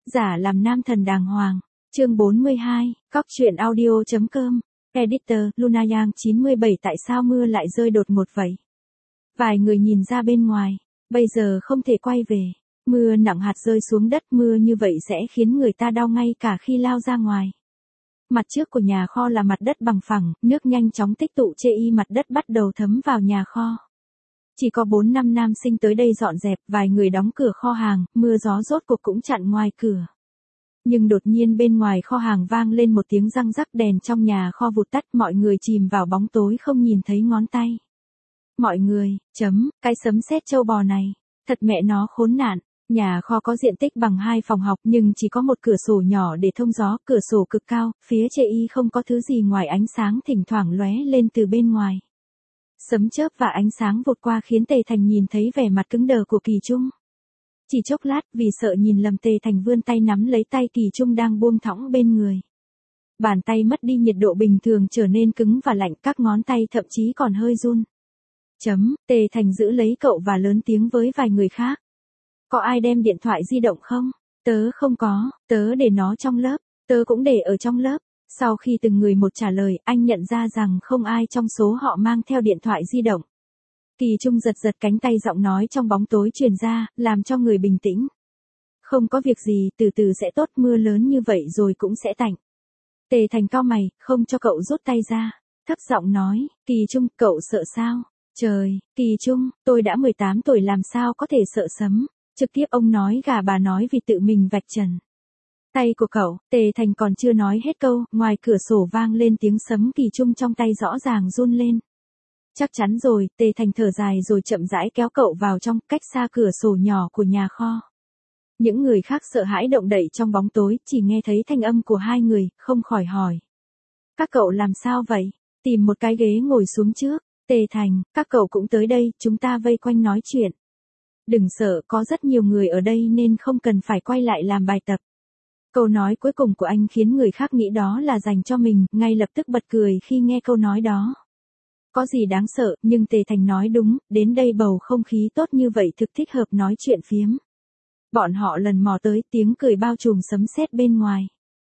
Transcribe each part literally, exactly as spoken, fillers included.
Giả làm nam thần đàng hoàng. Chương bốn mươi hai, Cóc truyện audio.com. Editor, Luna Yang chín mươi bảy. Tại sao mưa lại rơi đột ngột vậy? Vài người nhìn ra bên ngoài. Bây giờ không thể quay về. Mưa nặng hạt rơi xuống đất, mưa như vậy sẽ khiến người ta đau ngay cả khi lao ra ngoài. Mặt trước của nhà kho là mặt đất bằng phẳng, nước nhanh chóng tích tụ chê y, mặt đất bắt đầu thấm vào nhà kho. Chỉ có bốn năm nam sinh tới đây dọn dẹp, vài người đóng cửa kho hàng, mưa gió rốt cuộc cũng chặn ngoài cửa. Nhưng đột nhiên bên ngoài kho hàng vang lên một tiếng răng rắc, đèn trong nhà kho vụt tắt, mọi người chìm vào bóng tối không nhìn thấy ngón tay. Mọi người, chấm, cái sấm sét trâu bò này, thật mẹ nó khốn nạn. Nhà kho có diện tích bằng hai phòng học nhưng chỉ có một cửa sổ nhỏ để thông gió, cửa sổ cực cao, phía chê y không có thứ gì ngoài ánh sáng thỉnh thoảng lóe lên từ bên ngoài. Sấm chớp và ánh sáng vụt qua khiến Tề Thành nhìn thấy vẻ mặt cứng đờ của Kỳ Trung. Chỉ chốc lát, vì sợ nhìn lầm, Tề Thành vươn tay nắm lấy tay Kỳ Trung đang buông thõng bên người. Bàn tay mất đi nhiệt độ bình thường trở nên cứng và lạnh, các ngón tay thậm chí còn hơi run. Chấm, Tề Thành giữ lấy cậu và lớn tiếng với vài người khác. Có ai đem điện thoại di động không? Tớ không có, tớ để nó trong lớp, tớ cũng để ở trong lớp. Sau khi từng người một trả lời, anh nhận ra rằng không ai trong số họ mang theo điện thoại di động. Kỳ Trung giật giật cánh tay, giọng nói trong bóng tối truyền ra, làm cho người bình tĩnh. Không có việc gì, từ từ sẽ tốt, mưa lớn như vậy rồi cũng sẽ tạnh. Tề Thành cau mày, không cho cậu rút tay ra. Thấp giọng nói, Kỳ Trung, cậu sợ sao? Trời, Kỳ Trung, tôi đã mười tám tuổi làm sao có thể sợ sấm. Trực tiếp ông nói gà bà nói vì tự mình vạch trần. Tay của cậu, Tề Thành còn chưa nói hết câu, ngoài cửa sổ vang lên tiếng sấm, Kỳ Trung trong tay rõ ràng run lên. Chắc chắn rồi, Tề Thành thở dài rồi chậm rãi kéo cậu vào trong, cách xa cửa sổ nhỏ của nhà kho. Những người khác sợ hãi động đậy trong bóng tối, chỉ nghe thấy thanh âm của hai người, không khỏi hỏi. Các cậu làm sao vậy? Tìm một cái ghế ngồi xuống trước. Tề Thành, các cậu cũng tới đây, chúng ta vây quanh nói chuyện. Đừng sợ, có rất nhiều người ở đây nên không cần phải quay lại làm bài tập. Câu nói cuối cùng của anh khiến người khác nghĩ đó là dành cho mình, ngay lập tức bật cười khi nghe câu nói đó. Có gì đáng sợ, nhưng Tề Thành nói đúng, đến đây bầu không khí tốt như vậy thực thích hợp nói chuyện phiếm. Bọn họ lần mò tới, tiếng cười bao trùm sấm sét bên ngoài.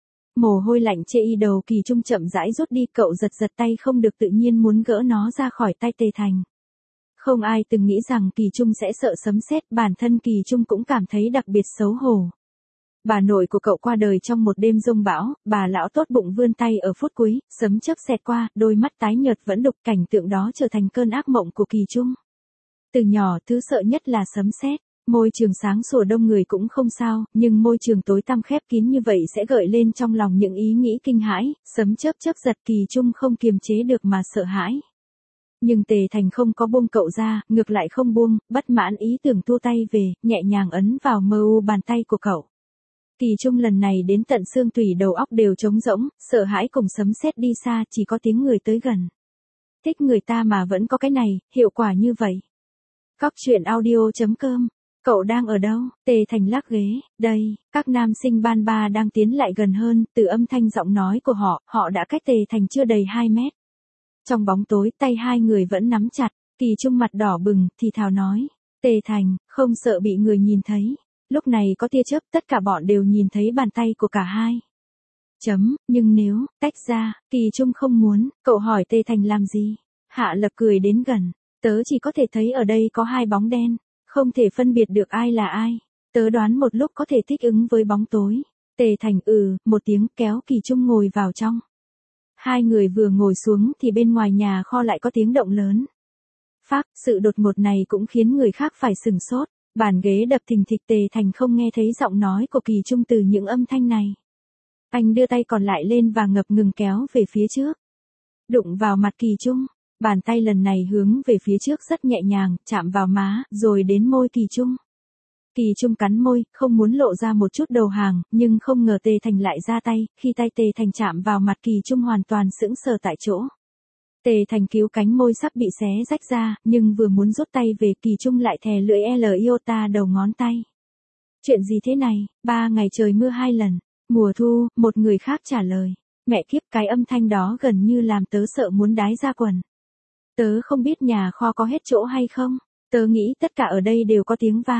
Mồ hôi lạnh chê y đầu Kỳ Trung chậm rãi rút đi, cậu giật giật tay không được tự nhiên muốn gỡ nó ra khỏi tay Tề Thành. Không ai từng nghĩ rằng Kỳ Trung sẽ sợ sấm sét, bản thân Kỳ Trung cũng cảm thấy đặc biệt xấu hổ. Bà nội của cậu qua đời trong một đêm giông bão, bà lão tốt bụng vươn tay ở phút cuối, sấm chớp xẹt qua, đôi mắt tái nhợt vẫn đục, cảnh tượng đó trở thành cơn ác mộng của Kỳ Trung. Từ nhỏ thứ sợ nhất là sấm sét. Môi trường sáng sủa đông người cũng không sao, nhưng môi trường tối tăm khép kín như vậy sẽ gợi lên trong lòng những ý nghĩ kinh hãi, sấm chớp chớp giật, Kỳ Trung không kiềm chế được mà sợ hãi. Nhưng Tề Thành không có buông cậu ra, ngược lại không buông, bất mãn ý tưởng thu tay về, nhẹ nhàng ấn vào mờ u bàn tay của cậu. Kỳ Trung lần này đến tận xương tủy, đầu óc đều trống rỗng, sợ hãi cùng sấm sét đi xa, chỉ có tiếng người tới gần. Thích người ta mà vẫn có cái này, hiệu quả như vậy. Cóc truyện audio.com. Cậu đang ở đâu? Tề Thành lắc ghế, đây, các nam sinh ban ba đang tiến lại gần hơn, từ âm thanh giọng nói của họ, họ đã cách Tề Thành chưa đầy hai mét. Trong bóng tối, tay hai người vẫn nắm chặt, Kỳ Trung mặt đỏ bừng, thì thào nói. Tề Thành, không sợ bị người nhìn thấy. Lúc này có tia chớp, tất cả bọn đều nhìn thấy bàn tay của cả hai. Chấm, nhưng nếu, tách ra, Kỳ Trung không muốn, cậu hỏi Tề Thành làm gì? Hạ Lập cười đến gần, tớ chỉ có thể thấy ở đây có hai bóng đen, không thể phân biệt được ai là ai. Tớ đoán một lúc có thể thích ứng với bóng tối. Tề Thành ừ, một tiếng, kéo Kỳ Trung ngồi vào trong. Hai người vừa ngồi xuống thì bên ngoài nhà kho lại có tiếng động lớn. Phác, sự đột ngột này cũng khiến người khác phải sừng sốt. Bàn ghế đập thình thịch, Tề Thành không nghe thấy giọng nói của Kỳ Trung từ những âm thanh này. Anh đưa tay còn lại lên và ngập ngừng kéo về phía trước. Đụng vào mặt Kỳ Trung. Bàn tay lần này hướng về phía trước rất nhẹ nhàng, chạm vào má, rồi đến môi Kỳ Trung. Kỳ Trung cắn môi, không muốn lộ ra một chút đầu hàng, nhưng không ngờ Tề Thành lại ra tay, khi tay Tề Thành chạm vào mặt Kỳ Trung hoàn toàn sững sờ tại chỗ. Tề Thành cứu cánh môi sắp bị xé rách ra, nhưng vừa muốn rút tay về, Kỳ Trung lại thè lưỡi L iota đầu ngón tay. Chuyện gì thế này? Ba ngày trời mưa hai lần. Mùa thu, một người khác trả lời. Mẹ kiếp, cái âm thanh đó gần như làm tớ sợ muốn đái ra quần. Tớ không biết nhà kho có hết chỗ hay không. Tớ nghĩ tất cả ở đây đều có tiếng vang.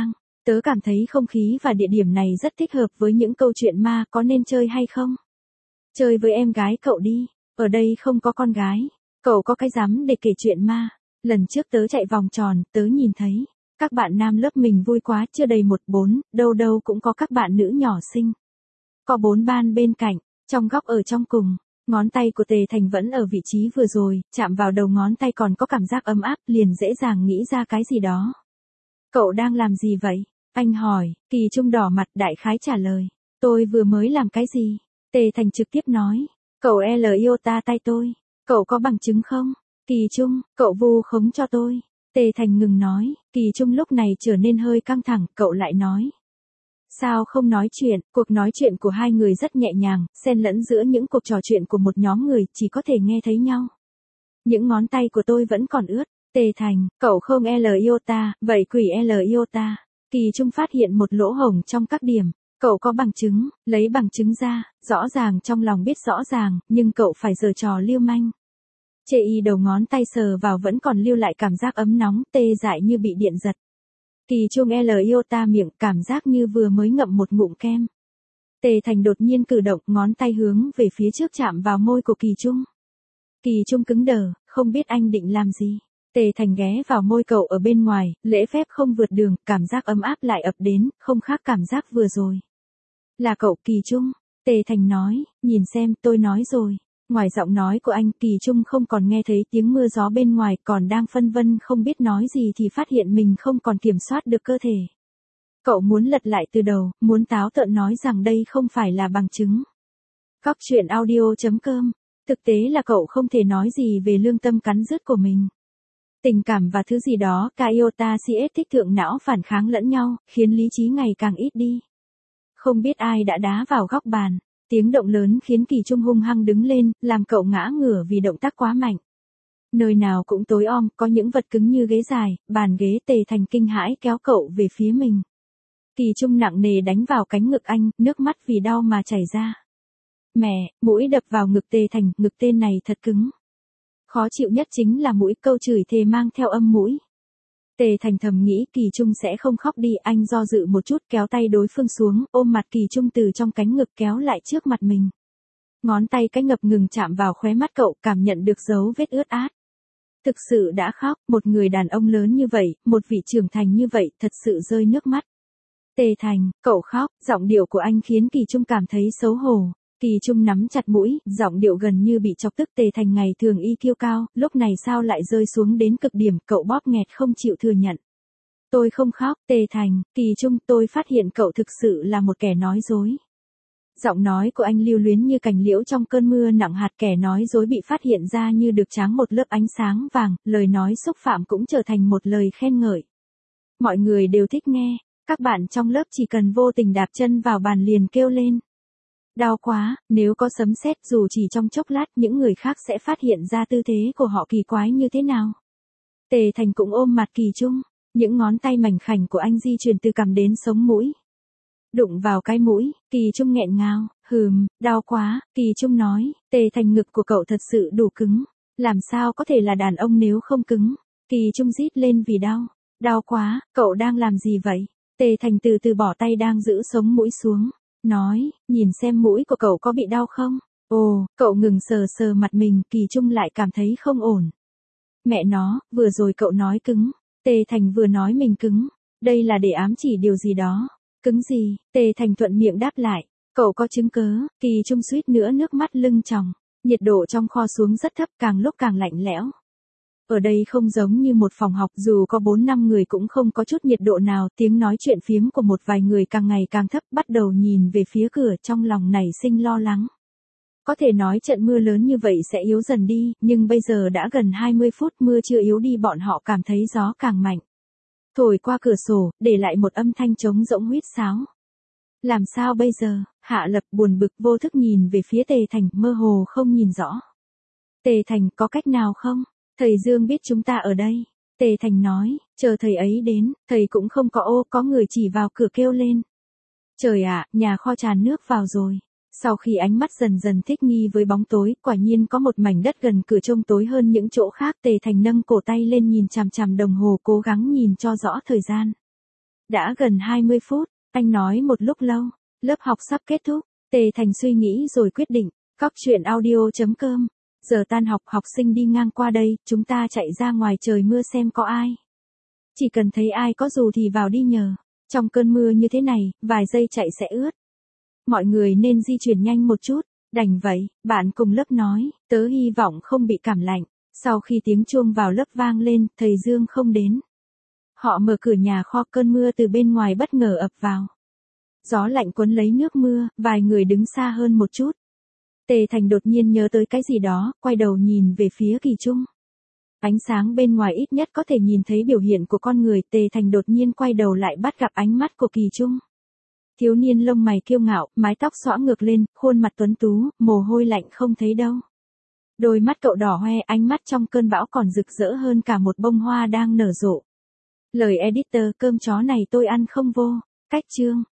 Tớ cảm thấy không khí và địa điểm này rất thích hợp với những câu chuyện ma, có nên chơi hay không? Chơi với em gái cậu đi, ở đây không có con gái. Cậu có cái dám để kể chuyện ma. Lần trước tớ chạy vòng tròn, tớ nhìn thấy. Các bạn nam lớp mình vui quá, chưa đầy một bốn, đâu đâu cũng có các bạn nữ nhỏ xinh. Có bốn ban bên cạnh, trong góc ở trong cùng. Ngón tay của Tề Thành vẫn ở vị trí vừa rồi, chạm vào đầu ngón tay còn có cảm giác ấm áp, liền dễ dàng nghĩ ra cái gì đó. Cậu đang làm gì vậy? Anh hỏi, Kỳ Trung đỏ mặt đại khái trả lời. Tôi vừa mới làm cái gì? Tề Thành trực tiếp nói. Cậu L yêu ta tay tôi. Cậu có bằng chứng không? Kỳ Trung, cậu vu khống cho tôi. Tề Thành ngừng nói, Kỳ Trung lúc này trở nên hơi căng thẳng, cậu lại nói. Sao không nói chuyện? Cuộc nói chuyện của hai người rất nhẹ nhàng, xen lẫn giữa những cuộc trò chuyện của một nhóm người, chỉ có thể nghe thấy nhau. Những ngón tay của tôi vẫn còn ướt. Tề Thành, cậu không L yêu ta, vậy quỷ L yêu ta. Kỳ Trung phát hiện một lỗ hổng trong các điểm. Cậu có bằng chứng, lấy bằng chứng ra, rõ ràng trong lòng biết rõ ràng, nhưng cậu phải giở trò lưu manh. Chê y đầu ngón tay sờ vào vẫn còn lưu lại cảm giác ấm nóng, tê dại như bị điện giật. Kỳ Trung L yêu ta miệng, cảm giác như vừa mới ngậm một ngụm kem. Tề Thành đột nhiên cử động, ngón tay hướng về phía trước chạm vào môi của Kỳ Trung. Kỳ Trung cứng đờ, không biết anh định làm gì. Tề Thành ghé vào môi cậu ở bên ngoài, lễ phép không vượt đường, cảm giác ấm áp lại ập đến, không khác cảm giác vừa rồi. Là cậu Kỳ Trung, Tề Thành nói, nhìn xem, tôi nói rồi. Ngoài giọng nói của anh, Kỳ Trung không còn nghe thấy tiếng mưa gió bên ngoài, còn đang phân vân không biết nói gì thì phát hiện mình không còn kiểm soát được cơ thể. Cậu muốn lật lại từ đầu, muốn táo tợn nói rằng đây không phải là bằng chứng. Góc truyện audio chấm com. Thực tế là cậu không thể nói gì về lương tâm cắn rứt của mình. Tình cảm và thứ gì đó, cả iota cs thích thượng não phản kháng lẫn nhau, khiến lý trí ngày càng ít đi. Không biết ai đã đá vào góc bàn. Tiếng động lớn khiến Kỳ Trung hung hăng đứng lên, làm cậu ngã ngửa vì động tác quá mạnh. Nơi nào cũng tối om, có những vật cứng như ghế dài, bàn ghế. Tề Thành kinh hãi kéo cậu về phía mình. Kỳ Trung nặng nề đánh vào cánh ngực anh, nước mắt vì đau mà chảy ra. Mẹ, mũi đập vào ngực Tề Thành, ngực tên này thật cứng. Khó chịu nhất chính là mũi, câu chửi thề mang theo âm mũi. Tề Thành thầm nghĩ Kỳ Trung sẽ không khóc đi, anh do dự một chút kéo tay đối phương xuống, ôm mặt Kỳ Trung từ trong cánh ngực kéo lại trước mặt mình. Ngón tay cái ngập ngừng chạm vào khóe mắt cậu, cảm nhận được dấu vết ướt át. Thực sự đã khóc, một người đàn ông lớn như vậy, một vị trưởng thành như vậy, thật sự rơi nước mắt. Tề Thành, cậu khóc, giọng điệu của anh khiến Kỳ Trung cảm thấy xấu hổ. Kỳ Trung nắm chặt mũi, giọng điệu gần như bị chọc tức. Tề Thành ngày thường y kiêu cao, lúc này sao lại rơi xuống đến cực điểm, cậu bóp nghẹt không chịu thừa nhận. Tôi không khóc, Tề Thành, Kỳ Trung, tôi phát hiện cậu thực sự là một kẻ nói dối. Giọng nói của anh lưu luyến như cành liễu trong cơn mưa nặng hạt, kẻ nói dối bị phát hiện ra như được tráng một lớp ánh sáng vàng, lời nói xúc phạm cũng trở thành một lời khen ngợi. Mọi người đều thích nghe, các bạn trong lớp chỉ cần vô tình đạp chân vào bàn liền kêu lên. Đau quá, nếu có sấm sét dù chỉ trong chốc lát những người khác sẽ phát hiện ra tư thế của họ kỳ quái như thế nào. Tề Thành cũng ôm mặt Kỳ Trung, những ngón tay mảnh khảnh của anh di chuyển từ cằm đến sống mũi. Đụng vào cái mũi, Kỳ Trung nghẹn ngào, hừm, đau quá, Kỳ Trung nói, Tề Thành ngực của cậu thật sự đủ cứng, làm sao có thể là đàn ông nếu không cứng. Kỳ Trung rít lên vì đau, đau quá, cậu đang làm gì vậy? Tề Thành từ từ bỏ tay đang giữ sống mũi xuống. Nói, nhìn xem mũi của cậu có bị đau không? Ồ, cậu ngừng sờ sờ mặt mình, Kỳ Trung lại cảm thấy không ổn. Mẹ nó, vừa rồi cậu nói cứng. Tề Thành vừa nói mình cứng. Đây là để ám chỉ điều gì đó. Cứng gì? Tề Thành thuận miệng đáp lại. Cậu có chứng cớ? Kỳ Trung suýt nữa nước mắt lưng tròng. Nhiệt độ trong kho xuống rất thấp, càng lúc càng lạnh lẽo. Ở đây không giống như một phòng học, dù có bốn năm người cũng không có chút nhiệt độ nào, tiếng nói chuyện phiếm của một vài người càng ngày càng thấp, bắt đầu nhìn về phía cửa, trong lòng nảy sinh lo lắng. Có thể nói trận mưa lớn như vậy sẽ yếu dần đi, nhưng bây giờ đã gần hai mươi phút mưa chưa yếu đi, bọn họ cảm thấy gió càng mạnh. Thổi qua cửa sổ, để lại một âm thanh trống rỗng huýt sáo. Làm sao bây giờ? Hạ Lập buồn bực vô thức nhìn về phía Tề Thành, mơ hồ không nhìn rõ. Tề Thành, có cách nào không? Thầy Dương biết chúng ta ở đây. Tề Thành nói, chờ thầy ấy đến, thầy cũng không có ô, có người chỉ vào cửa kêu lên. Trời ạ, nhà kho tràn nước vào rồi. Sau khi ánh mắt dần dần thích nghi với bóng tối, quả nhiên có một mảnh đất gần cửa trông tối hơn những chỗ khác. Tề Thành nâng cổ tay lên nhìn chằm chằm đồng hồ, cố gắng nhìn cho rõ thời gian. Đã gần hai mươi phút, anh nói một lúc lâu, lớp học sắp kết thúc, Tề Thành suy nghĩ rồi quyết định, cóc truyện audio.com. Giờ tan học học sinh đi ngang qua đây, chúng ta chạy ra ngoài trời mưa xem có ai. Chỉ cần thấy ai có dù thì vào đi nhờ. Trong cơn mưa như thế này, vài giây chạy sẽ ướt. Mọi người nên di chuyển nhanh một chút. Đành vậy, bạn cùng lớp nói, tớ hy vọng không bị cảm lạnh. Sau khi tiếng chuông vào lớp vang lên, thầy Dương không đến. Họ mở cửa nhà kho, cơn mưa từ bên ngoài bất ngờ ập vào. Gió lạnh cuốn lấy nước mưa, vài người đứng xa hơn một chút. Tề Thành đột nhiên nhớ tới cái gì đó, quay đầu nhìn về phía Kỳ Trung. Ánh sáng bên ngoài ít nhất có thể nhìn thấy biểu hiện của con người. Tề Thành đột nhiên quay đầu lại bắt gặp ánh mắt của Kỳ Trung. Thiếu niên lông mày kiêu ngạo, mái tóc xõa ngược lên, khuôn mặt tuấn tú, mồ hôi lạnh không thấy đâu. Đôi mắt cậu đỏ hoe, ánh mắt trong cơn bão còn rực rỡ hơn cả một bông hoa đang nở rộ. Lời editor, cơm chó này tôi ăn không vô. Cách chương